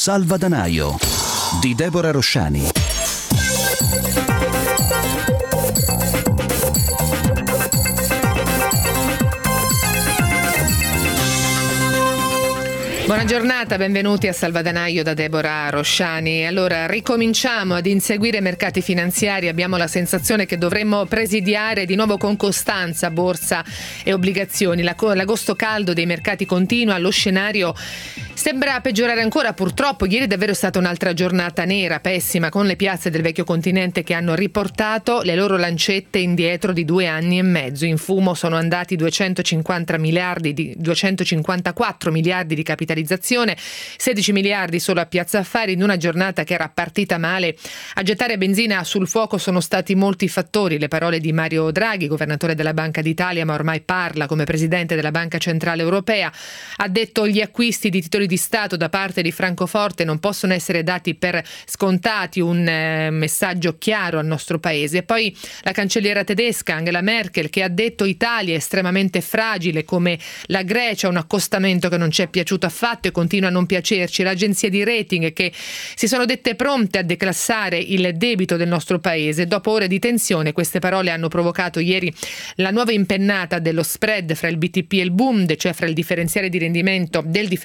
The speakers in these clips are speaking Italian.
Salvadanaio di Deborah Rosciani. Buona giornata, benvenuti a Salvadanaio da Deborah Rosciani. Allora, ricominciamo ad inseguire i mercati finanziari. Abbiamo la sensazione che dovremmo presidiare di nuovo con costanza borsa e obbligazioni. L'agosto caldo dei mercati continua, lo scenario sembra peggiorare ancora. Purtroppo ieri davvero è stata un'altra giornata nera, pessima, con le piazze del vecchio continente che hanno riportato le loro lancette indietro di 2 anni e mezzo. In fumo sono andati 254 miliardi di capitalizzazione, 16 miliardi solo a Piazza Affari in una giornata che era partita male. A gettare benzina sul fuoco sono stati molti fattori. Le parole di Mario Draghi, governatore della Banca d'Italia, ma ormai parla come presidente della Banca Centrale Europea. Ha detto: gli acquisti di titoli di Stato da parte di Francoforte non possono essere dati per scontati, un messaggio chiaro al nostro paese. E poi la cancelliera tedesca Angela Merkel, che ha detto: Italia è estremamente fragile come la Grecia, un accostamento che non ci è piaciuto affatto e continua a non piacerci. L'agenzia di rating che si sono dette pronte a declassare il debito del nostro paese. Dopo ore di tensione, queste parole hanno provocato ieri la nuova impennata dello spread fra il BTP e il Bund, cioè fra il differenziale di rendimento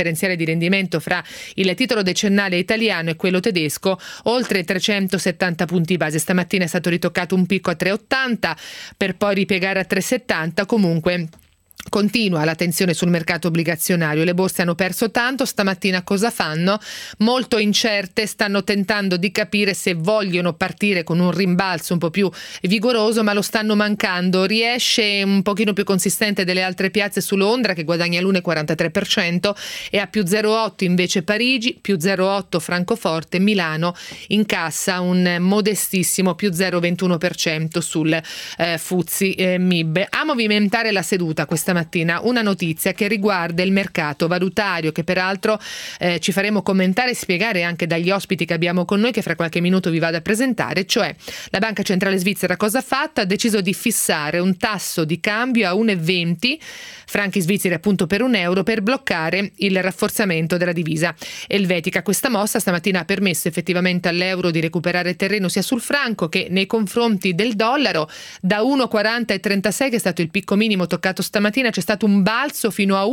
fra il titolo decennale italiano e quello tedesco, oltre 370 punti base. Stamattina è stato ritoccato un picco a 3,80 per poi ripiegare a 3,70. Comunque continua la tensione sul mercato obbligazionario. Le borse hanno perso tanto. Stamattina cosa fanno? Molto incerte, stanno tentando di capire se vogliono partire con un rimbalzo un po' più vigoroso, ma lo stanno mancando. Riesce un pochino più consistente delle altre piazze su Londra, che guadagna l'1,43%, e a più 0,8 invece Parigi, più 0,8 Francoforte. Milano incassa un modestissimo più 0,21% sul FTSE MIB. A movimentare la seduta questa mattina una notizia che riguarda il mercato valutario, che peraltro ci faremo commentare e spiegare anche dagli ospiti che abbiamo con noi, che fra qualche minuto vi vado a presentare. Cioè, la Banca Centrale Svizzera cosa ha fatto? Ha deciso di fissare un tasso di cambio a 1,20 franchi svizzeri appunto per €1 per bloccare il rafforzamento della divisa elvetica. Questa mossa stamattina ha permesso effettivamente all'euro di recuperare terreno sia sul franco che nei confronti del dollaro. Da 1,40,36, che è stato il picco minimo toccato stamattina, c'è stato un balzo fino a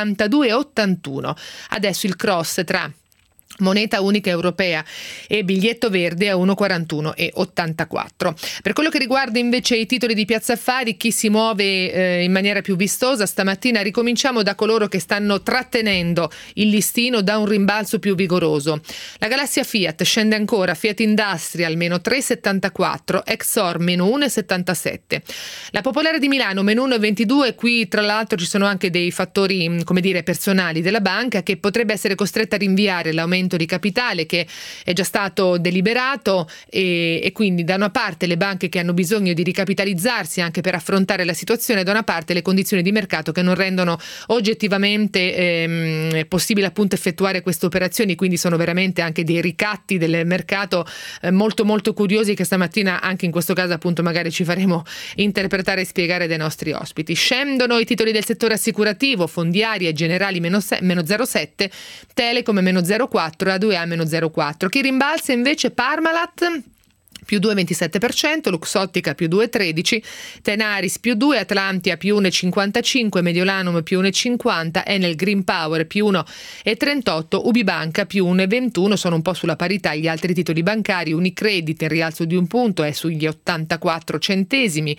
1,42,81. Adesso il cross tra moneta unica europea e biglietto verde a 1,41,84. Per quello che riguarda invece i titoli di Piazza Affari, chi si muove in maniera più vistosa stamattina, ricominciamo da coloro che stanno trattenendo il listino da un rimbalzo più vigoroso. La galassia Fiat scende ancora, Fiat Industrial meno 3,74, Exor meno 1,77. La Popolare di Milano meno 1,22. Qui tra l'altro ci sono anche dei fattori, come dire, personali della banca, che potrebbe essere costretta a rinviare l'aumento di capitale che è già stato deliberato, e quindi da una parte le banche che hanno bisogno di ricapitalizzarsi anche per affrontare la situazione, da una parte le condizioni di mercato che non rendono oggettivamente possibile appunto effettuare queste operazioni. Quindi sono veramente anche dei ricatti del mercato molto molto curiosi, che stamattina anche in questo caso appunto magari ci faremo interpretare e spiegare dai nostri ospiti. Scendono i titoli del settore assicurativo, Fondiaria e Generali meno 0,7, Telecom meno 0,4, A2A meno 0,4. Chi rimbalza invece? Parmalat più 2,27%, Luxottica più 2,13%, Tenaris più 2%, Atlantia più 1,55%, Mediolanum più 1,50%, Enel Green Power più 1,38%, Ubibanca più 1,21%. Sono un po' sulla parità gli altri titoli bancari. Unicredit in rialzo di 1 punto, è sugli 84 centesimi,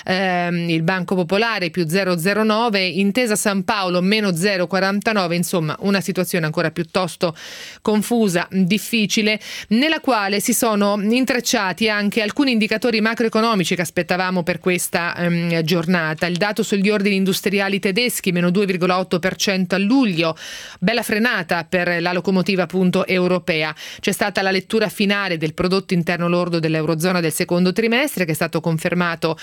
il Banco Popolare più 0,09%, Intesa San Paolo meno 0,49%. Insomma, una situazione ancora piuttosto confusa, difficile, nella quale si sono intrecciati anche alcuni indicatori macroeconomici che aspettavamo per questa giornata. Il dato sugli ordini industriali tedeschi meno 2,8% a luglio, bella frenata per la locomotiva appunto europea. C'è stata la lettura finale del prodotto interno lordo dell'Eurozona del secondo trimestre, che è stato confermato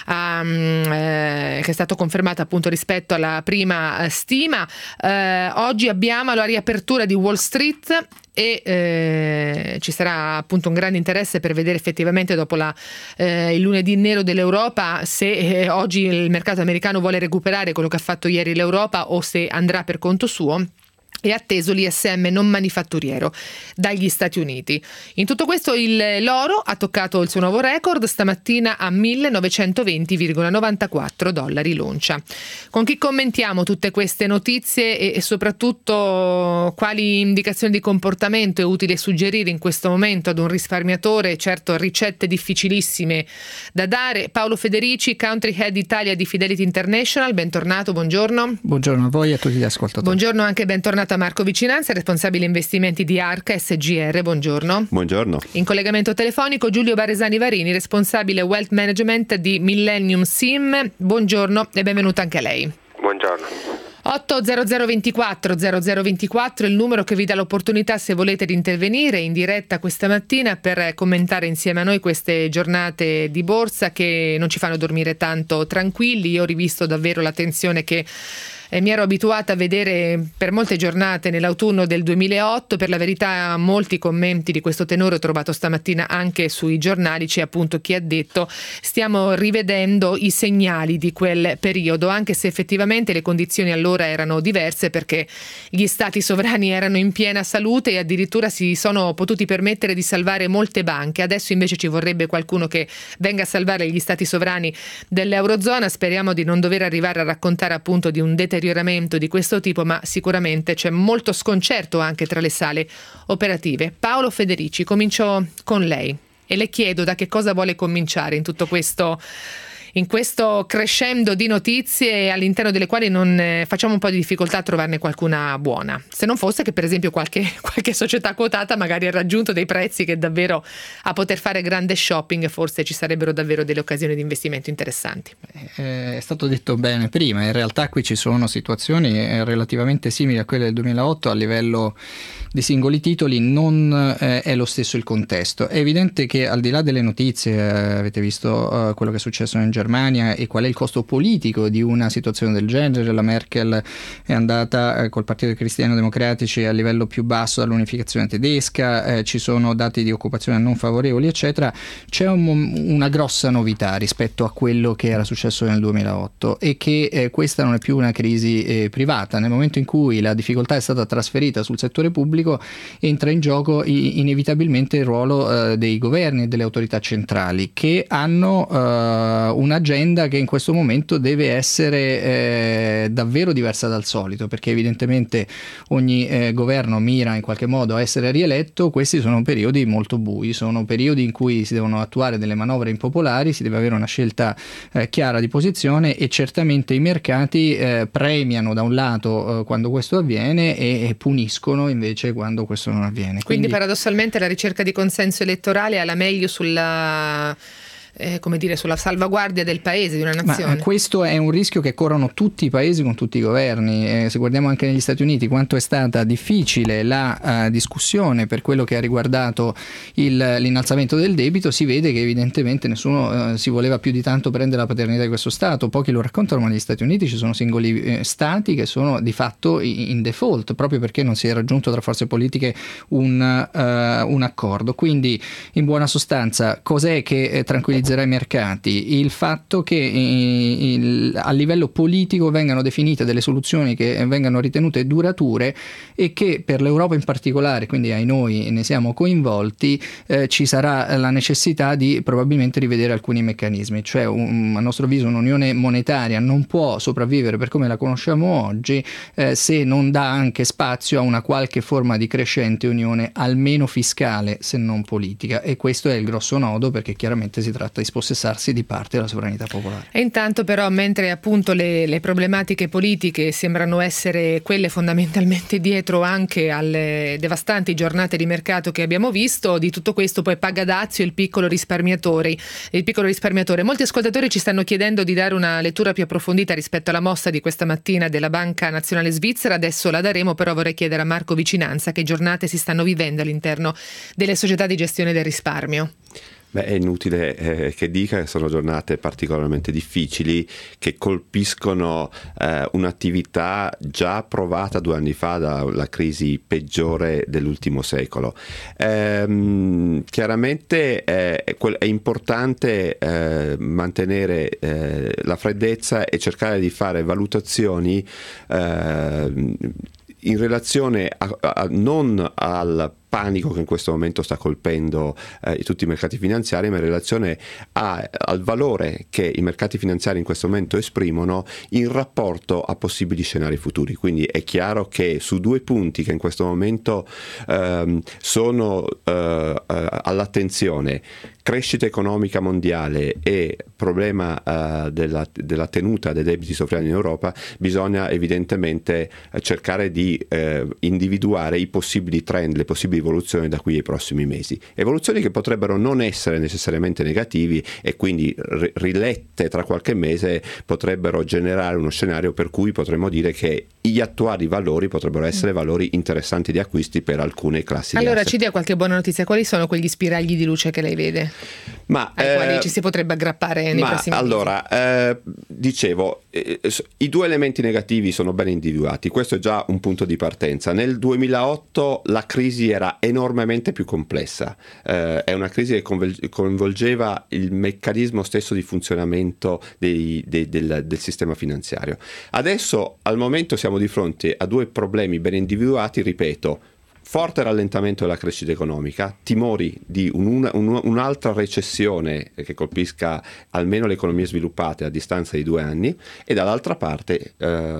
appunto rispetto alla prima stima. Oggi abbiamo la riapertura di Wall Street e ci sarà appunto un grande interesse per vedere effettivamente dopo il lunedì nero dell'Europa se oggi il mercato americano vuole recuperare quello che ha fatto ieri l'Europa o se andrà per conto suo. è atteso l'ISM non manifatturiero dagli Stati Uniti. In tutto questo l'oro ha toccato il suo nuovo record stamattina a $1.920,94 l'oncia. Con chi commentiamo tutte queste notizie e soprattutto quali indicazioni di comportamento è utile suggerire in questo momento ad un risparmiatore? Certo, ricette difficilissime da dare. Paolo Federici, Country Head Italia di Fidelity International, bentornato, buongiorno. Buongiorno a voi e a tutti gli ascoltatori. Buongiorno anche, bentornato a Marco Vicinanza, responsabile investimenti di Arca SGR. Buongiorno. Buongiorno. In collegamento telefonico Giulio Baresani Varini, responsabile Wealth Management di Millennium SIM. Buongiorno e benvenuto anche a lei. Buongiorno. 80024 0024 il numero che vi dà l'opportunità, se volete, di intervenire in diretta questa mattina per commentare insieme a noi queste giornate di borsa che non ci fanno dormire tanto tranquilli. Io ho rivisto davvero la tensione che mi ero abituata a vedere per molte giornate nell'autunno del 2008. Per la verità molti commenti di questo tenore ho trovato stamattina anche sui giornali. C'è appunto chi ha detto stiamo rivedendo i segnali di quel periodo, anche se effettivamente le condizioni allora erano diverse, perché gli stati sovrani erano in piena salute e addirittura si sono potuti permettere di salvare molte banche. Adesso invece ci vorrebbe qualcuno che venga a salvare gli stati sovrani dell'Eurozona. Speriamo di non dover arrivare a raccontare appunto di un deterioramento di questo tipo, ma sicuramente c'è molto sconcerto anche tra le sale operative. Paolo Federici, comincio con lei e le chiedo da che cosa vuole cominciare in tutto questo, in questo crescendo di notizie all'interno delle quali non facciamo un po' di difficoltà a trovarne qualcuna buona, se non fosse che per esempio qualche società quotata magari ha raggiunto dei prezzi che davvero a poter fare grande shopping forse ci sarebbero davvero delle occasioni di investimento interessanti. È stato detto bene prima, in realtà qui ci sono situazioni relativamente simili a quelle del 2008 a livello di singoli titoli, non è lo stesso il contesto. È evidente che al di là delle notizie, avete visto quello che è successo in Germania e qual è il costo politico di una situazione del genere. La Merkel è andata col Partito dei Cristiano Democratici a livello più basso dall'unificazione tedesca, ci sono dati di occupazione non favorevoli eccetera. C'è una grossa novità rispetto a quello che era successo nel 2008 e che questa non è più una crisi privata. Nel momento in cui la difficoltà è stata trasferita sul settore pubblico entra in gioco inevitabilmente il ruolo dei governi e delle autorità centrali, che hanno un'agenda che in questo momento deve essere davvero diversa dal solito, perché evidentemente ogni governo mira in qualche modo a essere rieletto. Questi sono periodi molto bui, sono periodi in cui si devono attuare delle manovre impopolari, si deve avere una scelta chiara di posizione e certamente i mercati premiano da un lato quando questo avviene e puniscono invece quando questo non avviene. Quindi paradossalmente la ricerca di consenso elettorale è alla meglio sulla sulla salvaguardia del paese, di una nazione. Ma questo è un rischio che corrono tutti i paesi con tutti i governi. Se guardiamo anche negli Stati Uniti quanto è stata difficile la discussione per quello che ha riguardato l'innalzamento del debito, si vede che evidentemente nessuno si voleva più di tanto prendere la paternità di questo Stato. Pochi lo raccontano, ma negli Stati Uniti ci sono singoli Stati che sono di fatto in default proprio perché non si è raggiunto tra forze politiche un accordo. Quindi in buona sostanza cos'è che tranquillizza i mercati? Il fatto che a livello politico vengano definite delle soluzioni che vengano ritenute durature e che per l'Europa in particolare, quindi ai noi ne siamo coinvolti, ci sarà la necessità di probabilmente rivedere alcuni meccanismi. Cioè a nostro avviso un'unione monetaria non può sopravvivere per come la conosciamo oggi se non dà anche spazio a una qualche forma di crescente unione, almeno fiscale se non politica, e questo è il grosso nodo, perché chiaramente si tratta di spossessarsi di parte della sovranità popolare. E intanto però, mentre appunto le problematiche politiche sembrano essere quelle fondamentalmente dietro anche alle devastanti giornate di mercato che abbiamo visto, di tutto questo poi paga dazio il piccolo risparmiatore. Molti ascoltatori ci stanno chiedendo di dare una lettura più approfondita rispetto alla mossa di questa mattina della Banca Nazionale Svizzera. Adesso la daremo, però vorrei chiedere a Marco Vicinanza che giornate si stanno vivendo all'interno delle società di gestione del risparmio. Beh, è inutile che dica che sono giornate particolarmente difficili che colpiscono un'attività già provata 2 anni fa dalla crisi peggiore dell'ultimo secolo. Chiaramente è importante mantenere la freddezza e cercare di fare valutazioni in relazione non al panico che in questo momento sta colpendo tutti i mercati finanziari, ma in relazione al valore che i mercati finanziari in questo momento esprimono in rapporto a possibili scenari futuri. Quindi è chiaro che su due punti che in questo momento sono all'attenzione, crescita economica mondiale e problema della tenuta dei debiti sovrani in Europa, bisogna evidentemente cercare di individuare i possibili trend, le possibili evoluzioni da qui ai prossimi mesi. Evoluzioni che potrebbero non essere necessariamente negativi e quindi rilette tra qualche mese potrebbero generare uno scenario per cui potremmo dire che gli attuali valori potrebbero essere valori interessanti di acquisti per alcune classi di Allora asset. ci dia qualche buona notizia, quali sono quegli spiragli di luce che lei vede? Ai quali ci si potrebbe aggrappare nei prossimi mesi? Allora, dicevo, i due elementi negativi sono ben individuati, questo è già un punto di partenza. Nel 2008 la crisi era enormemente più complessa, è una crisi che coinvolgeva il meccanismo stesso di funzionamento del sistema finanziario. Adesso al momento siamo di fronte a due problemi ben individuati, ripeto: forte rallentamento della crescita economica, timori di un'altra recessione che colpisca almeno le economie sviluppate a distanza di 2 anni, e dall'altra parte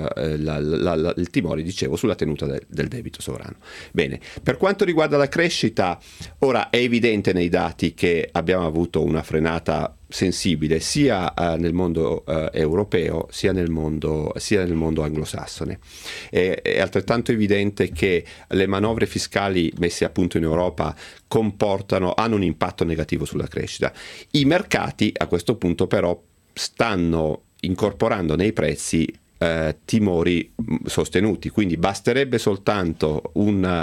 il timore, dicevo, sulla tenuta del debito sovrano. Bene, per quanto riguarda la crescita, ora è evidente nei dati che abbiamo avuto una frenata sensibile sia nel mondo europeo sia nel mondo anglosassone. È altrettanto evidente che le manovre fiscali messe a punto in Europa hanno un impatto negativo sulla crescita. I mercati a questo punto però stanno incorporando nei prezzi timori sostenuti, quindi basterebbe soltanto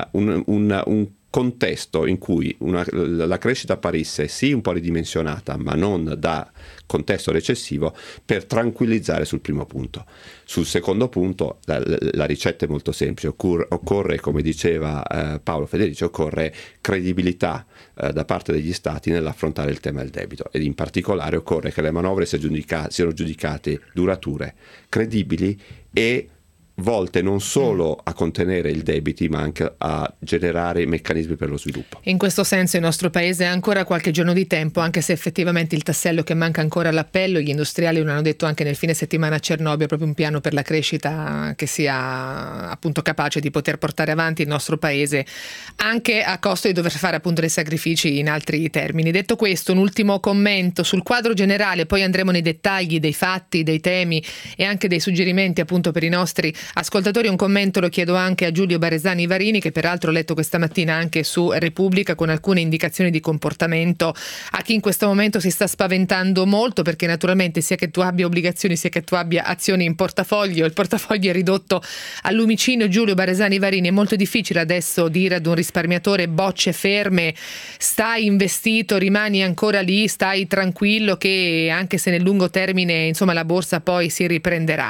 un contesto in cui la crescita apparisse sì un po' ridimensionata ma non da contesto recessivo per tranquillizzare sul primo punto. Sul secondo punto la ricetta è molto semplice, occorre come diceva Paolo Federici, occorre credibilità da parte degli stati nell'affrontare il tema del debito, ed in particolare occorre che le manovre siano giudicate durature, credibili e volte non solo a contenere il debiti ma anche a generare meccanismi per lo sviluppo. In questo senso il nostro paese ha ancora qualche giorno di tempo, anche se effettivamente il tassello che manca ancora all'appello, gli industriali lo hanno detto anche nel fine settimana a Cernobbio, proprio un piano per la crescita che sia appunto capace di poter portare avanti il nostro paese anche a costo di dover fare appunto dei sacrifici in altri termini. Detto questo, un ultimo commento sul quadro generale, poi andremo nei dettagli dei fatti, dei temi e anche dei suggerimenti appunto per i nostri ascoltatori. Un commento lo chiedo anche a Giulio Baresani Varini, che peraltro ho letto questa mattina anche su Repubblica, con alcune indicazioni di comportamento a chi in questo momento si sta spaventando molto, perché naturalmente sia che tu abbia obbligazioni sia che tu abbia azioni in portafoglio, il portafoglio è ridotto al lumicino. Giulio Baresani Varini, è molto difficile adesso dire ad un risparmiatore bocce ferme, stai investito, rimani ancora lì, stai tranquillo che anche se nel lungo termine insomma la borsa poi si riprenderà.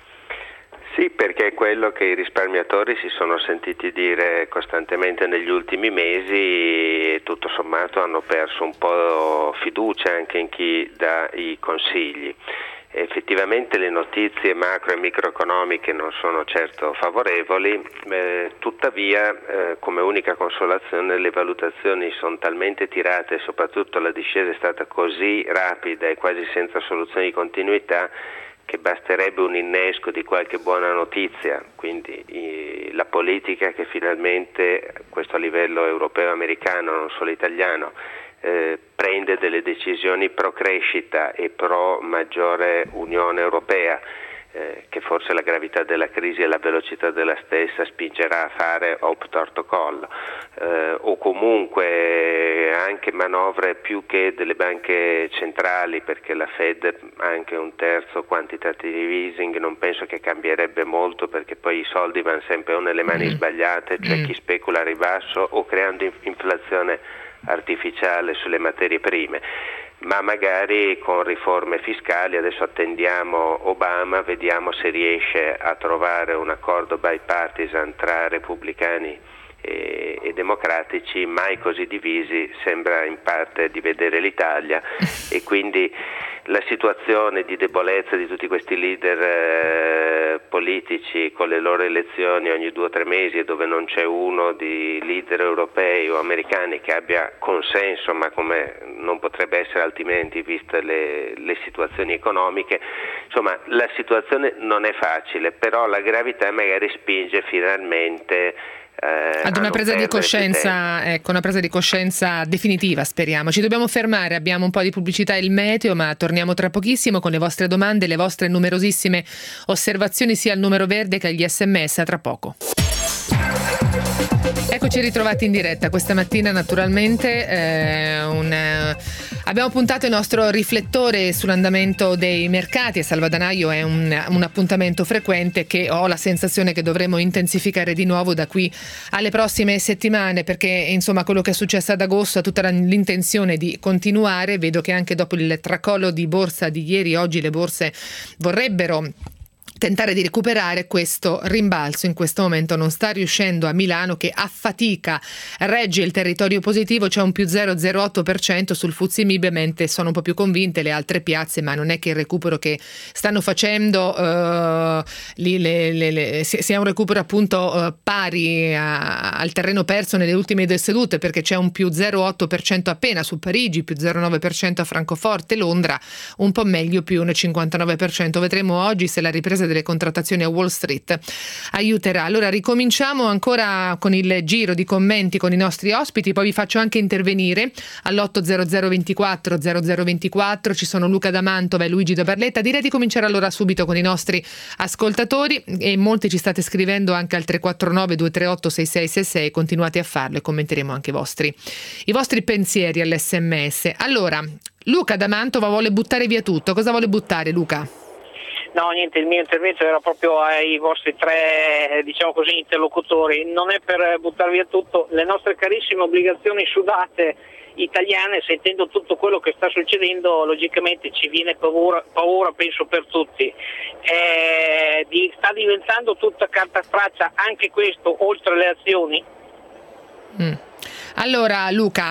Sì, perché è quello che i risparmiatori si sono sentiti dire costantemente negli ultimi mesi e tutto sommato hanno perso un po' fiducia anche in chi dà i consigli. Effettivamente le notizie macro e microeconomiche non sono certo favorevoli, tuttavia come unica consolazione le valutazioni sono talmente tirate e soprattutto la discesa è stata così rapida e quasi senza soluzione di continuità che basterebbe un innesco di qualche buona notizia, quindi la politica che finalmente, questo a livello europeo e americano, non solo italiano, prende delle decisioni pro crescita e pro maggiore Unione Europea, che forse la gravità della crisi e la velocità della stessa spingerà a fare opt-out call, o comunque anche manovre più che delle banche centrali, perché la Fed ha anche un terzo quantitative easing, non penso che cambierebbe molto, perché poi i soldi vanno sempre o nelle mani sbagliate, cioè chi specula a ribasso, o creando inflazione artificiale sulle materie prime. Ma magari con riforme fiscali, adesso attendiamo Obama, vediamo se riesce a trovare un accordo bipartisan tra repubblicani e democratici, mai così divisi, sembra in parte di vedere l'Italia e quindi la situazione di debolezza di tutti questi leader politici con le loro elezioni ogni 2 o 3 mesi e dove non c'è uno di leader europei o americani che abbia consenso, ma come non potrebbe essere altrimenti viste le situazioni economiche, insomma la situazione non è facile, però la gravità magari spinge finalmente ad una presa di coscienza, ecco, una presa di coscienza definitiva, speriamo. Ci dobbiamo fermare, abbiamo un po' di pubblicità e il meteo, ma torniamo tra pochissimo con le vostre domande, le vostre numerosissime osservazioni sia al numero verde che agli SMS. A tra poco. Eccoci ritrovati in diretta questa mattina, naturalmente abbiamo puntato il nostro riflettore sull'andamento dei mercati e Salvadanaio è un appuntamento frequente che ho la sensazione che dovremo intensificare di nuovo da qui alle prossime settimane, perché insomma quello che è successo ad agosto ha tutta l'intenzione di continuare. Vedo che anche dopo il tracollo di borsa di ieri, oggi le borse vorrebbero tentare di recuperare. Questo rimbalzo in questo momento non sta riuscendo a Milano, che a fatica regge il territorio positivo. C'è un più 0,08% sul FTSE MIB, mentre sono un po' più convinte le altre piazze, ma non è che il recupero che stanno facendo sia un recupero appunto pari al terreno perso nelle ultime 2 sedute, perché c'è un più 0,8% appena su Parigi, più 0,9% a Francoforte, Londra un po' meglio, più un 59%. Vedremo oggi se la ripresa delle contrattazioni a Wall Street aiuterà. Allora ricominciamo ancora con il giro di commenti con i nostri ospiti, poi vi faccio anche intervenire all'80024 0024. Ci sono Luca da Mantova e Luigi da Barletta. Direi di cominciare allora subito con i nostri ascoltatori, e molti ci state scrivendo anche al 349 238 6666. Continuate a farlo e commenteremo anche i vostri pensieri all'SMS. Allora, Luca da Mantova vuole buttare via tutto. Cosa vuole buttare, Luca? No, niente, il mio intervento era proprio ai vostri 3, diciamo così, interlocutori. Non è per buttare via tutto. Le nostre carissime obbligazioni sudate italiane, sentendo tutto quello che sta succedendo, logicamente ci viene paura penso per tutti. Sta diventando tutta carta straccia anche questo, oltre le azioni? Allora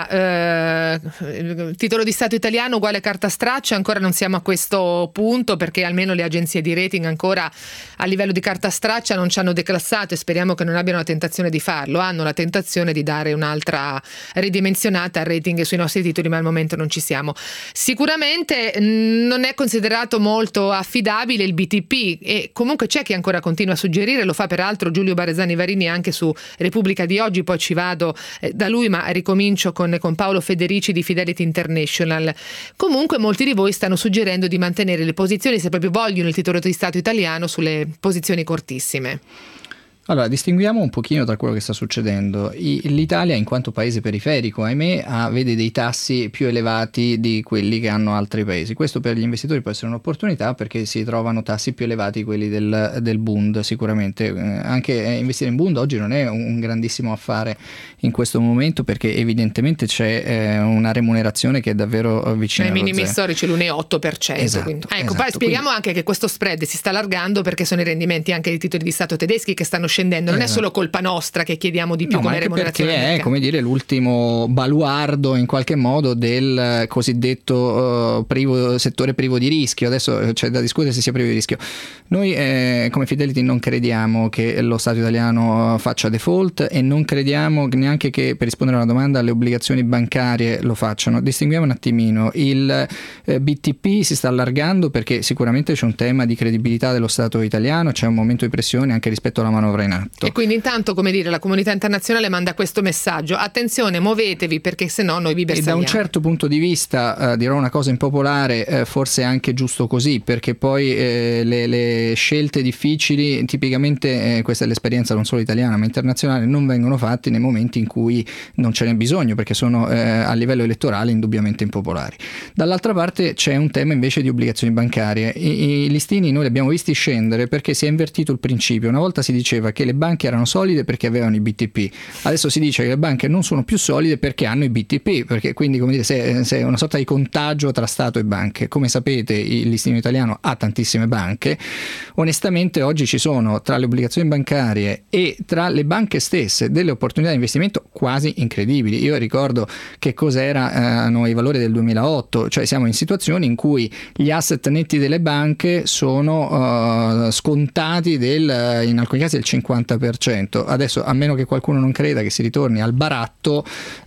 Luca, titolo di Stato italiano uguale carta straccia, ancora non siamo a questo punto, perché almeno le agenzie di rating ancora a livello di carta straccia non ci hanno declassato, e speriamo che non abbiano la tentazione di farlo. Hanno la tentazione di dare un'altra ridimensionata al rating sui nostri titoli, ma al momento non ci siamo. Sicuramente non è considerato molto affidabile il BTP, e comunque c'è chi ancora continua a suggerire, lo fa peraltro Giulio Baresani Varini anche su Repubblica di oggi, poi ci vado da lui, ma ricomincio con Paolo Federici di Fidelity International. Comunque molti di voi stanno suggerendo di mantenere le posizioni, se proprio vogliono il titolo di Stato italiano, sulle posizioni cortissime. Allora, distinguiamo un pochino tra quello che sta succedendo. L'Italia, in quanto paese periferico, ahimè, vede dei tassi più elevati di quelli che hanno altri paesi. Questo per gli investitori può essere un'opportunità, perché si trovano tassi più elevati di quelli del Bund, sicuramente. Anche investire in Bund oggi non è un grandissimo affare in questo momento, perché evidentemente c'è una remunerazione che è davvero vicina ai minimi zero. Storici, l'1,8%. Esatto, quindi. esatto. Poi spieghiamo anche che questo spread si sta allargando perché sono i rendimenti anche dei titoli di Stato tedeschi che stanno scendendo. Non è solo colpa nostra che chiediamo di più come remunerazione. Perché è, come dire, l'ultimo baluardo in qualche modo del cosiddetto settore privo di rischio. Adesso c'è da discutere se sia privo di rischio. Noi come Fidelity non crediamo che lo Stato italiano faccia default, e non crediamo neanche che, per rispondere a una domanda, le obbligazioni bancarie lo facciano. Distinguiamo un attimino. Il BTP si sta allargando perché sicuramente c'è un tema di credibilità dello Stato italiano, c'è un momento di pressione anche rispetto alla manovra in atto. E quindi intanto, come dire, la comunità internazionale manda questo messaggio: attenzione, muovetevi, perché se no noi vi bersagliamo. E da un certo punto di vista, dirò una cosa impopolare, forse è anche giusto così, perché poi le scelte difficili, tipicamente questa è l'esperienza non solo italiana ma internazionale, non vengono fatte nei momenti in cui non ce n'è bisogno, perché sono a livello elettorale indubbiamente impopolari. Dall'altra parte c'è un tema invece di obbligazioni bancarie. I listini noi li abbiamo visti scendere perché si è invertito il principio. Una volta si diceva che le banche erano solide perché avevano i BTP, adesso si dice che le banche non sono più solide perché hanno i BTP, perché quindi, come dire, se è una sorta di contagio tra Stato e banche. Come sapete, il listino italiano ha tantissime banche. Onestamente oggi ci sono, tra le obbligazioni bancarie e tra le banche stesse, delle opportunità di investimento quasi incredibili. Io ricordo che cos'erano i valori del 2008, cioè siamo in situazioni in cui gli asset netti delle banche sono scontati in alcuni casi del 50%. Adesso, a meno che qualcuno non creda che si ritorni al baratto,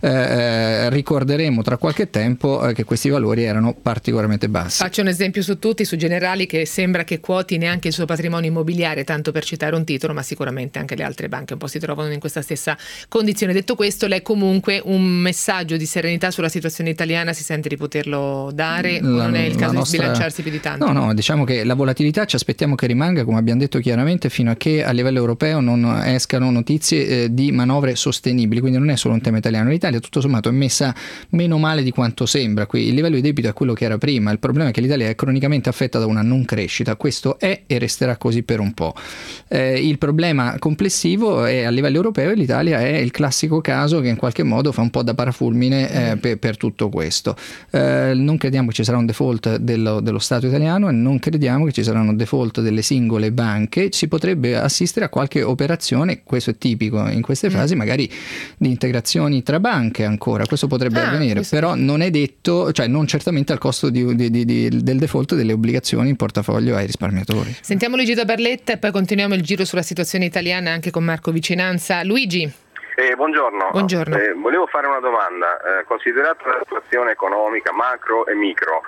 ricorderemo tra qualche tempo che questi valori erano particolarmente bassi. Faccio un esempio su tutti, su Generali, che sembra che quoti neanche il suo patrimonio immobiliare, tanto per citare un titolo, ma sicuramente anche le altre banche un po' si trovano in questa stessa condizione. Detto questo, lei comunque un messaggio di serenità sulla situazione italiana si sente di poterlo dare, o non è il caso di sbilanciarsi più di tanto? No, diciamo che la volatilità ci aspettiamo che rimanga, come abbiamo detto chiaramente, fino a che a livello europeo non escano notizie di manovre sostenibili, quindi non è solo un tema italiano. L'Italia tutto sommato è messa meno male di quanto sembra. Qui il livello di debito è quello che era prima, il problema è che l'Italia è cronicamente affetta da una non crescita, questo è e resterà così per un po'. Il problema complessivo è a livello europeo, e l'Italia è il classico caso che in qualche modo fa un po' da parafulmine per tutto questo. Non crediamo che ci sarà un default dello Stato italiano, e non crediamo che ci saranno default delle singole banche. Si potrebbe assistere a qualche operazione, questo è tipico in queste fasi, magari di integrazioni tra banche ancora, questo potrebbe avvenire, però non è detto, cioè non certamente al costo del default delle obbligazioni in portafoglio ai risparmiatori. Sentiamo Luigi da Barletta e poi continuiamo il giro sulla situazione italiana anche con Marco Vicinanza. Luigi. Buongiorno. Buongiorno. Volevo fare una domanda. Considerata la situazione economica macro e micro,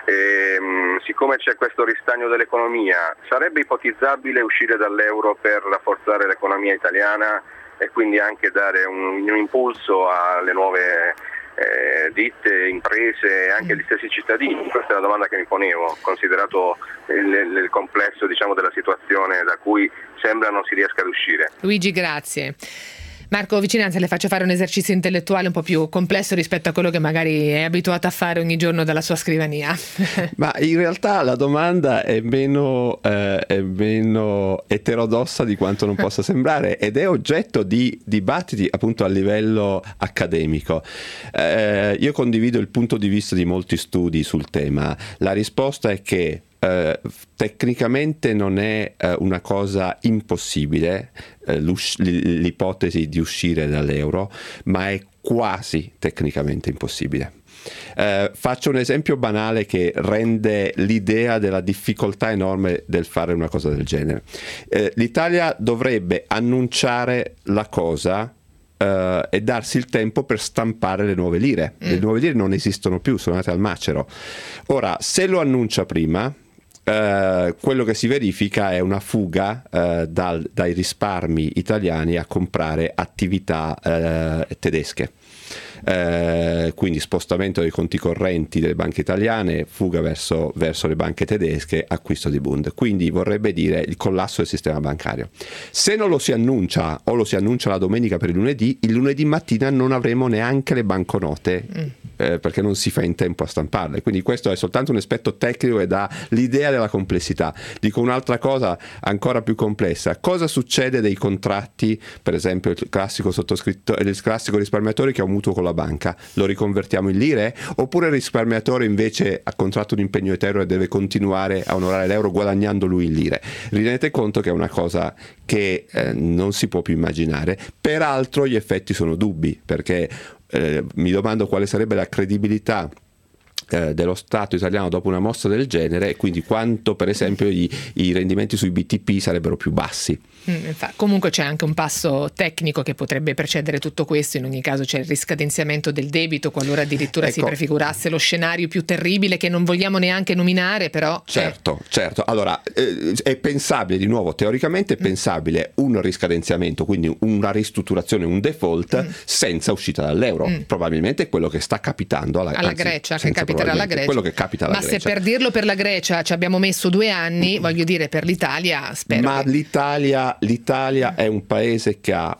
siccome c'è questo ristagno dell'economia, sarebbe ipotizzabile uscire dall'euro per rafforzare l'economia italiana e quindi anche dare un impulso alle nuove ditte, imprese e anche agli stessi cittadini? Questa è la domanda che mi ponevo, considerato il complesso, diciamo, della situazione da cui sembra non si riesca ad uscire. Luigi, grazie. Marco Vicinanza, le faccio fare un esercizio intellettuale un po' più complesso rispetto a quello che magari è abituato a fare ogni giorno dalla sua scrivania. Ma in realtà la domanda è meno eterodossa di quanto non possa sembrare, ed è oggetto di dibattiti appunto a livello accademico. Io condivido il punto di vista di molti studi sul tema. La risposta è che tecnicamente non è una cosa impossibile l'ipotesi di uscire dall'euro, ma è quasi tecnicamente impossibile. Faccio un esempio banale che rende l'idea della difficoltà enorme del fare una cosa del genere. L'Italia dovrebbe annunciare la cosa e darsi il tempo per stampare le nuove lire. Le nuove lire non esistono più, sono andate al macero. Ora, se lo annuncia prima, quello che si verifica è una fuga dai risparmi italiani a comprare attività tedesche. Quindi spostamento dei conti correnti delle banche italiane, fuga verso le banche tedesche, acquisto di Bund. Quindi vorrebbe dire il collasso del sistema bancario. Se non lo si annuncia, o lo si annuncia la domenica per il lunedì mattina non avremo neanche le banconote, perché non si fa in tempo a stamparle. Quindi questo è soltanto un aspetto tecnico e dà l'idea della complessità. Dico un'altra cosa ancora più complessa: cosa succede dei contratti, per esempio il classico risparmiatore che ha un mutuo con la banca, lo riconvertiamo in lire? Oppure il risparmiatore invece ha contratto un impegno eterno e deve continuare a onorare l'euro guadagnando lui in lire? Vi rendete conto che è una cosa che non si può più immaginare. Peraltro gli effetti sono dubbi, perché mi domando quale sarebbe la credibilità dello Stato italiano dopo una mossa del genere, e quindi quanto per esempio i rendimenti sui BTP sarebbero più bassi. Comunque c'è anche un passo tecnico che potrebbe precedere tutto questo. In ogni caso c'è il riscadenziamento del debito, qualora addirittura si prefigurasse lo scenario più terribile che non vogliamo neanche nominare, però certo. Allora è pensabile, di nuovo teoricamente è pensabile un riscadenziamento, quindi una ristrutturazione, un default senza uscita dall'euro. Probabilmente è quello che sta capitando alla Grecia, che capiterà alla Grecia. Quello che capita alla Grecia. Se per dirlo per la Grecia ci abbiamo messo 2 anni, voglio dire, per l'Italia spero. Ma l'Italia è un paese che ha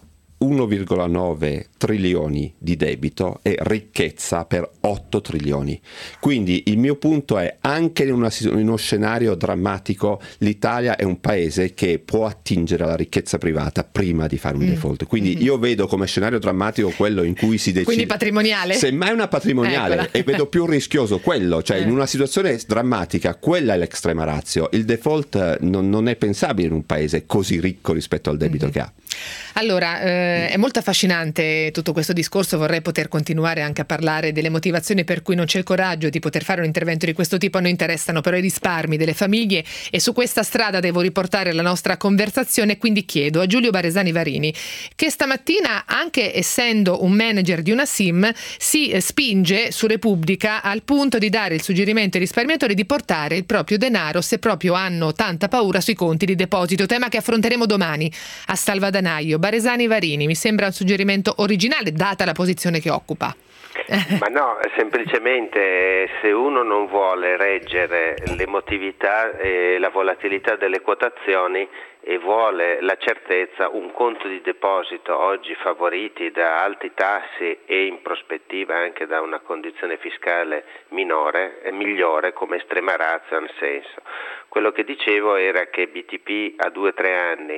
1,9 trilioni di debito e ricchezza per 8 trilioni. Quindi il mio punto è, anche in uno scenario drammatico, l'Italia è un paese che può attingere alla ricchezza privata prima di fare un default. Quindi io vedo come scenario drammatico quello in cui si decide. Quindi patrimoniale? Semmai una patrimoniale, e vedo più rischioso quello, cioè in una situazione drammatica, quella è l'extrema ratio. Il default non è pensabile in un paese così ricco rispetto al debito che ha. Allora, è molto affascinante tutto questo discorso, vorrei poter continuare anche a parlare delle motivazioni per cui non c'è il coraggio di poter fare un intervento di questo tipo. A noi interessano però i risparmi delle famiglie e su questa strada devo riportare la nostra conversazione, quindi chiedo a Giulio Baresani Varini, che stamattina, anche essendo un manager di una SIM, si spinge su Repubblica al punto di dare il suggerimento ai risparmiatori di portare il proprio denaro, se proprio hanno tanta paura, sui conti di deposito, tema che affronteremo domani a Salvadanaio. Baresani Varini, mi sembra un suggerimento originale data la posizione che occupa. Ma no, semplicemente se uno non vuole reggere l'emotività e la volatilità delle quotazioni e vuole la certezza, un conto di deposito oggi favoriti da alti tassi e in prospettiva anche da una condizione fiscale migliore come estrema ratio ha senso. Quello che dicevo era che BTP a 2-3 anni,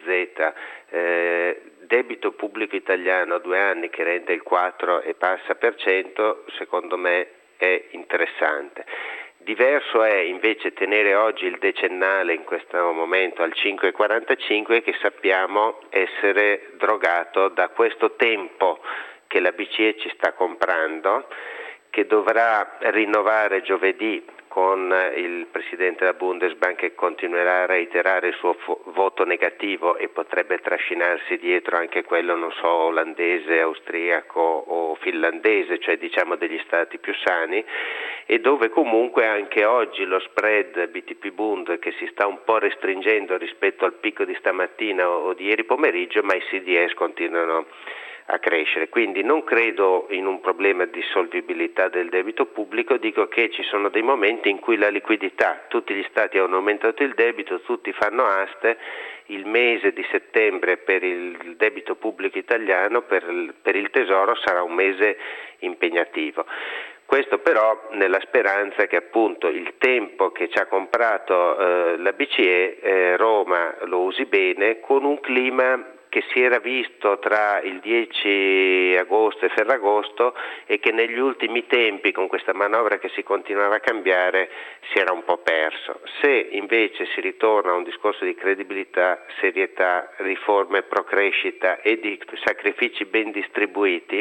CTZ, debito pubblico italiano a 2 anni che rende il 4 e passa per cento, secondo me è interessante. Diverso è invece tenere oggi il decennale in questo momento al 5,45 che sappiamo essere drogato da questo tempo che la BCE ci sta comprando, che dovrà rinnovare giovedì con il Presidente della Bundesbank che continuerà a reiterare il suo voto negativo e potrebbe trascinarsi dietro anche quello, non so, olandese, austriaco o finlandese, cioè diciamo degli stati più sani, e dove comunque anche oggi lo spread BTP Bund che si sta un po' restringendo rispetto al picco di stamattina o di ieri pomeriggio, ma i CDS continuano a crescere. Quindi non credo in un problema di solvibilità del debito pubblico, dico che ci sono dei momenti in cui la liquidità, tutti gli stati hanno aumentato il debito, tutti fanno aste, il mese di settembre per il debito pubblico italiano, per il Tesoro sarà un mese impegnativo. Questo però nella speranza che appunto il tempo che ci ha comprato la BCE, Roma lo usi bene, con un clima che si era visto tra il 10 agosto e Ferragosto e che negli ultimi tempi con questa manovra che si continuava a cambiare si era un po' perso. Se invece si ritorna a un discorso di credibilità, serietà, riforme pro crescita e di sacrifici ben distribuiti,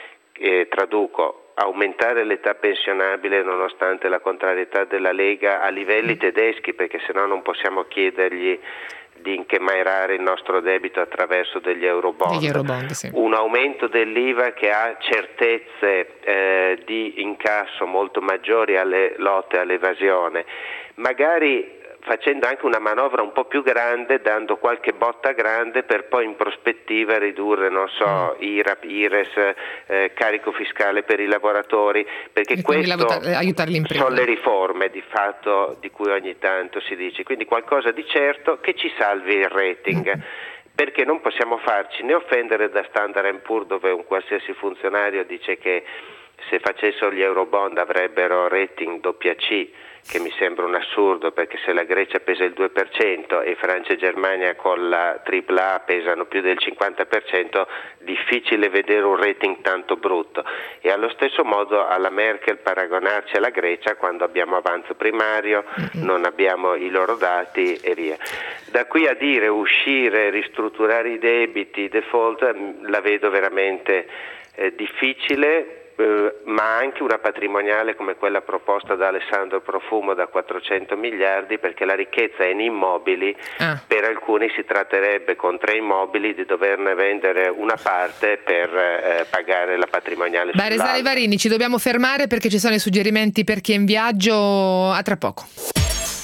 traduco, aumentare l'età pensionabile nonostante la contrarietà della Lega a livelli tedeschi, perché sennò non possiamo chiedergli di inchemerare il nostro debito attraverso degli eurobond, sì. Un aumento dell'IVA che ha certezze di incasso molto maggiori alle lotte all'evasione, magari facendo anche una manovra un po' più grande, dando qualche botta grande per poi in prospettiva ridurre, non so, IRAP, IRES, carico fiscale per i lavoratori, perché questo sono le riforme di fatto di cui ogni tanto si dice, quindi qualcosa di certo che ci salvi il rating. Perché non possiamo farci né offendere da Standard & Poor's, dove un qualsiasi funzionario dice che se facessero gli eurobond avrebbero rating AC, che mi sembra un assurdo, perché se la Grecia pesa il 2% e Francia e Germania con la AAA pesano più del 50%, difficile vedere un rating tanto brutto. E allo stesso modo alla Merkel paragonarci alla Grecia quando abbiamo avanzo primario, non abbiamo i loro dati e via. Da qui a dire uscire, ristrutturare i debiti, default, la vedo veramente difficile. Ma anche una patrimoniale come quella proposta da Alessandro Profumo da 400 miliardi, perché la ricchezza è in immobili, per alcuni si tratterebbe con 3 immobili di doverne vendere una parte per pagare la patrimoniale. Baresani Varini, ci dobbiamo fermare perché ci sono i suggerimenti per chi è in viaggio, a tra poco.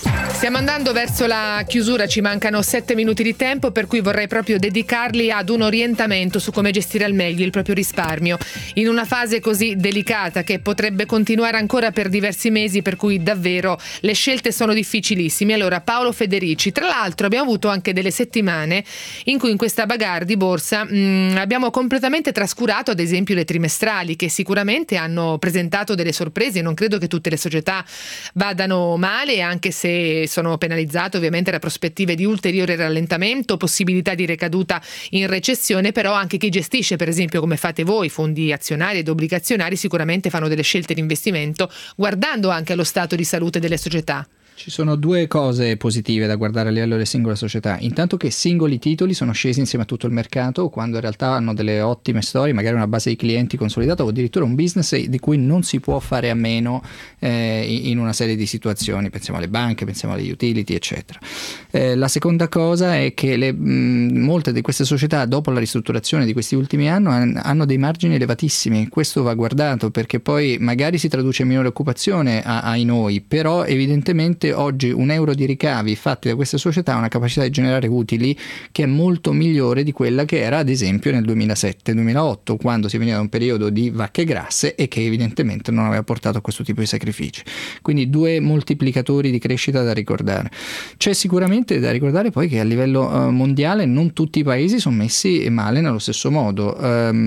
Stiamo andando verso la chiusura, ci mancano 7 minuti di tempo, per cui vorrei proprio dedicarli ad un orientamento su come gestire al meglio il proprio risparmio in una fase così delicata che potrebbe continuare ancora per diversi mesi, per cui davvero le scelte sono difficilissime. Allora, Paolo Federici, tra l'altro abbiamo avuto anche delle settimane in cui in questa bagarre di borsa abbiamo completamente trascurato ad esempio le trimestrali, che sicuramente hanno presentato delle sorprese. Non credo che tutte le società vadano male, anche se sono penalizzate ovviamente da prospettive di ulteriore rallentamento, possibilità di ricaduta in recessione, però anche chi gestisce, per esempio come fate voi, fondi azionari ed obbligazionari, sicuramente fanno delle scelte di investimento guardando anche allo stato di salute delle società. Ci sono due cose positive da guardare a livello delle singole società. Intanto che singoli titoli sono scesi insieme a tutto il mercato, quando in realtà hanno delle ottime storie, magari una base di clienti consolidata o addirittura un business di cui non si può fare a meno in una serie di situazioni. Pensiamo alle banche, pensiamo alle utility, eccetera. La seconda cosa è che molte di queste società, dopo la ristrutturazione di questi ultimi anni, hanno dei margini elevatissimi. Questo va guardato, perché poi magari si traduce in minore occupazione ai noi, però evidentemente oggi un euro di ricavi fatti da queste società ha una capacità di generare utili che è molto migliore di quella che era ad esempio nel 2007-2008, quando si veniva da un periodo di vacche grasse e che evidentemente non aveva portato a questo tipo di sacrifici. Quindi due moltiplicatori di crescita da ricordare. C'è sicuramente da ricordare poi che a livello mondiale non tutti i paesi sono messi male nello stesso modo,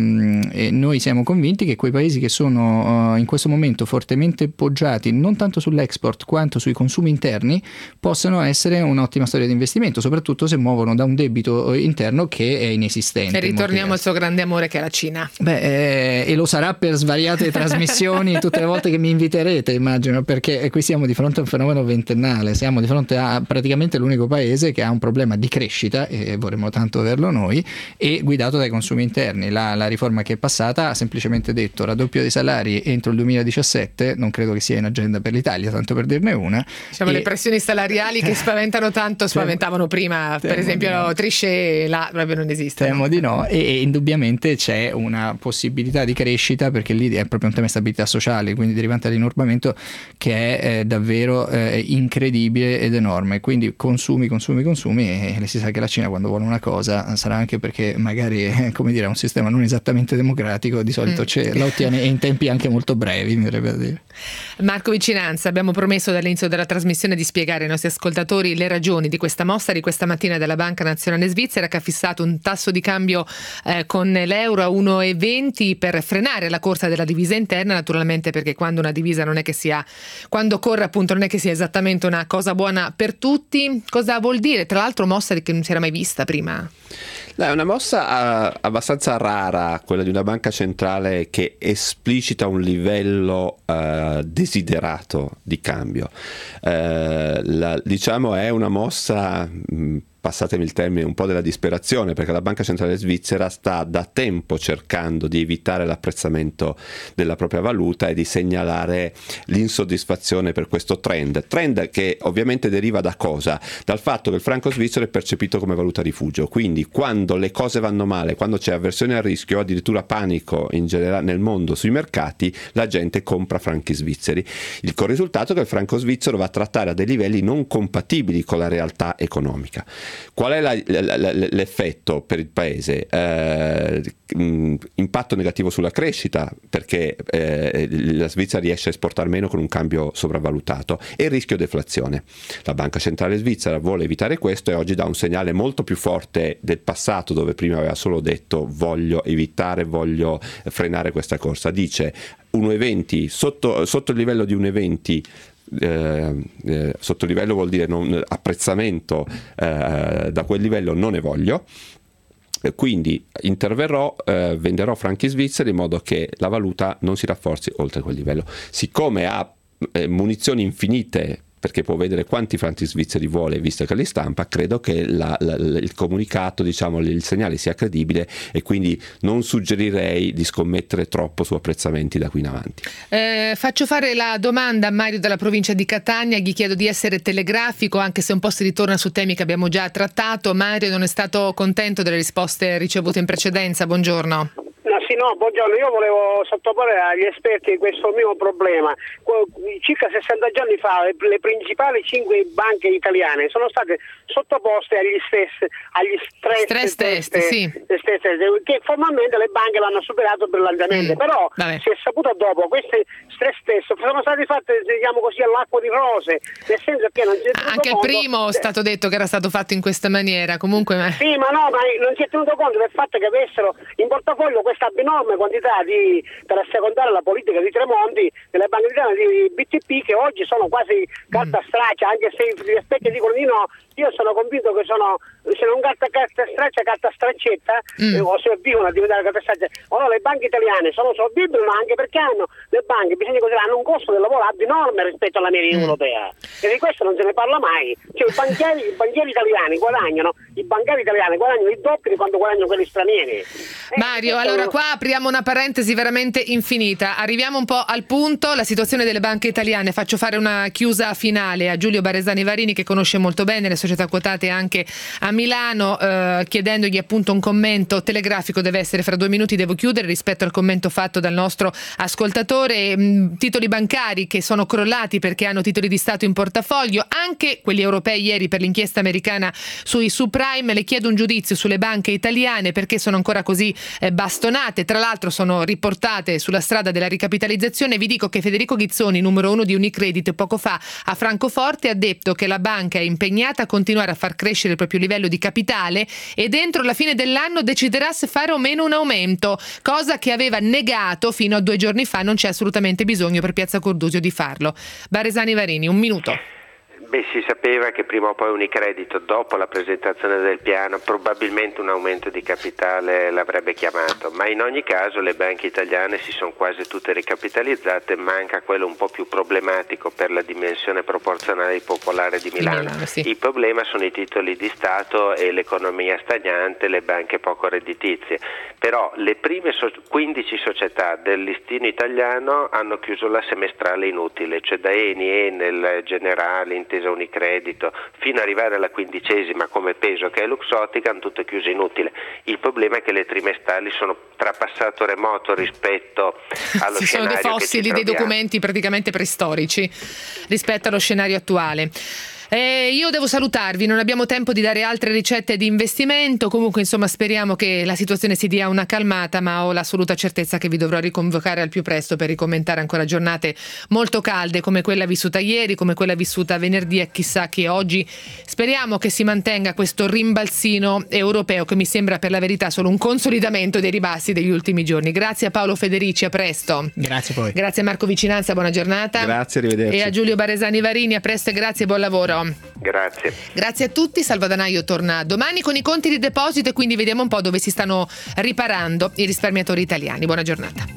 e noi siamo convinti che quei paesi che sono in questo momento fortemente poggiati non tanto sull'export quanto sui consumi interni possano essere un'ottima storia di investimento, soprattutto se muovono da un debito interno che è inesistente. E ritorniamo al suo grande amore che è la Cina. E lo sarà per svariate trasmissioni tutte le volte che mi inviterete, immagino, perché qui siamo di fronte a un fenomeno ventennale, siamo di fronte a praticamente l'unico paese che ha un problema di crescita, e vorremmo tanto averlo noi, e guidato dai consumi interni. La riforma che è passata ha semplicemente detto raddoppio dei salari entro il 2017, non credo che sia in agenda per l'Italia, tanto per dirne una. Diciamo le pressioni salariali che spaventano tanto, spaventavano prima, per esempio Trichet là proprio non esiste. Temo di no, e indubbiamente c'è una possibilità di crescita, perché lì è proprio un tema di stabilità sociale, quindi derivante dall'inormamento, che è davvero incredibile ed enorme. Quindi consumi, e le si sa che la Cina quando vuole una cosa sarà anche perché magari come dire, è un sistema non esattamente democratico, di solito la ottiene in tempi anche molto brevi, mi verrebbe a dire. Marco Vicinanza, abbiamo promesso dall'inizio della trasmissione di spiegare ai nostri ascoltatori le ragioni di questa mossa di questa mattina della Banca Nazionale Svizzera, che ha fissato un tasso di cambio con l'euro a 1,20 per frenare la corsa della divisa interna, naturalmente, perché quando una divisa non è che sia, quando corre appunto non è che sia esattamente una cosa buona per tutti. Cosa vuol dire? Tra l'altro mossa che non si era mai vista prima. È una mossa abbastanza rara, quella di una banca centrale che esplicita un livello desiderato di cambio. Diciamo è una mossa, passatemi il termine, un po' della disperazione, perché la Banca Centrale Svizzera sta da tempo cercando di evitare l'apprezzamento della propria valuta e di segnalare l'insoddisfazione per questo trend che ovviamente deriva da cosa? Dal fatto che il franco svizzero è percepito come valuta rifugio, quindi quando le cose vanno male, quando c'è avversione al rischio, addirittura panico in generale nel mondo sui mercati, la gente compra franchi svizzeri, col risultato che il franco svizzero va a trattare a dei livelli non compatibili con la realtà economica. Qual è l'effetto per il paese? Impatto negativo sulla crescita, perché la Svizzera riesce a esportare meno con un cambio sopravvalutato, e il rischio deflazione. La Banca Centrale Svizzera vuole evitare questo e oggi dà un segnale molto più forte del passato, dove prima aveva solo detto voglio evitare, voglio frenare questa corsa. Dice 1,20 sotto il livello di 1,20. Sotto livello vuol dire apprezzamento, da quel livello non ne voglio, quindi interverrò, venderò franchi svizzeri in modo che la valuta non si rafforzi oltre quel livello. Siccome ha munizioni infinite, perché può vedere quanti franchi svizzeri vuole visto che li stampa, credo che il comunicato, diciamo il segnale sia credibile, e quindi non suggerirei di scommettere troppo su apprezzamenti da qui in avanti. Faccio fare la domanda a Mario dalla provincia di Catania, gli chiedo di essere telegrafico anche se un po' si ritorna su temi che abbiamo già trattato. Mario non è stato contento delle risposte ricevute in precedenza, buongiorno. No, Sì, no, buongiorno, io volevo sottoporre agli esperti questo mio problema. Circa 60 giorni fa le principali 5 banche italiane sono state sottoposte agli stress test, sì, che formalmente le banche l'hanno superato brillantemente, però si è saputo dopo questi stress test sono stati fatti, diciamo così, all'acqua di rose, nel senso che non si è tenuto anche conto, il primo è stato detto che era stato fatto in questa maniera, comunque sì, ma non si è tenuto conto del fatto che avessero in portafoglio questa abnorme quantità per assecondare la politica di Tremonti delle banche italiane di BTP, che oggi sono quasi carta straccia, anche se gli esperti dicono di no. Io sono convinto che sono, se non carta straccia, carta straccetta, o servivano a diventare carta straccia. Ora le banche italiane sono sopravvibili, ma anche perché le banche, bisogna considerare, hanno un costo del lavoro abnorme rispetto alla media europea, e di questo non se ne parla mai. Cioè, i banchieri italiani guadagnano il doppio di quanto guadagnano quelli stranieri. Mario, allora qua apriamo una parentesi veramente infinita, arriviamo un po' al punto, la situazione delle banche italiane. Faccio fare una chiusa finale a Giulio Baresani Varini, che conosce molto bene le società quotate anche a Milano, chiedendogli appunto un commento telegrafico. Deve essere fra 2 minuti, devo chiudere, rispetto al commento fatto dal nostro ascoltatore. Titoli bancari che sono crollati perché hanno titoli di Stato in portafoglio, anche quelli europei ieri per l'inchiesta americana sui subprime. Le chiedo un giudizio sulle banche italiane, perché sono ancora così bastonate, tra l'altro sono riportate sulla strada della ricapitalizzazione. Vi dico che Federico Ghizzoni, numero 1 di Unicredit, poco fa a Francoforte ha detto che la banca è impegnata a continuare a far crescere il proprio livello di capitale e dentro la fine dell'anno deciderà se fare o meno un aumento, cosa che aveva negato fino a 2 giorni fa. Non c'è assolutamente bisogno per Piazza Cordusio di farlo. Baresani Varini, 1 minuto. Beh, si sapeva che prima o poi Unicredit, dopo la presentazione del piano, probabilmente un aumento di capitale l'avrebbe chiamato, ma in ogni caso le banche italiane si sono quasi tutte ricapitalizzate. Manca quello un po' più problematico per la dimensione proporzionale di Popolare di Milano. Sì. Il problema sono i titoli di Stato e l'economia stagnante, le banche poco redditizie. Però le prime 15 società del listino italiano hanno chiuso la semestrale inutile, cioè da Eni, Enel, Generali, Intesa Unicredito, fino ad arrivare alla 15ª come peso, che è Luxottica, hanno tutte chiuse inutile. Il problema è che le trimestrali sono tra passato remoto rispetto allo scenario. Ci sono dei fossili, dei documenti praticamente preistorici rispetto allo scenario attuale. Io devo salutarvi, non abbiamo tempo di dare altre ricette di investimento. Comunque, insomma, speriamo che la situazione si dia una calmata, ma ho l'assoluta certezza che vi dovrò riconvocare al più presto per ricommentare ancora giornate molto calde come quella vissuta ieri, come quella vissuta venerdì e chissà che oggi. Speriamo che si mantenga questo rimbalzino europeo, che mi sembra per la verità solo un consolidamento dei ribassi degli ultimi giorni. Grazie a Paolo Federici, a presto. Grazie poi. Grazie a Marco Vicinanza, buona giornata. Grazie, arrivederci. E a Giulio Baresani Varini, a presto e grazie e buon lavoro. Grazie. Grazie a tutti. Salvadanaio torna domani con i conti di deposito e quindi vediamo un po' dove si stanno riparando i risparmiatori italiani. Buona giornata.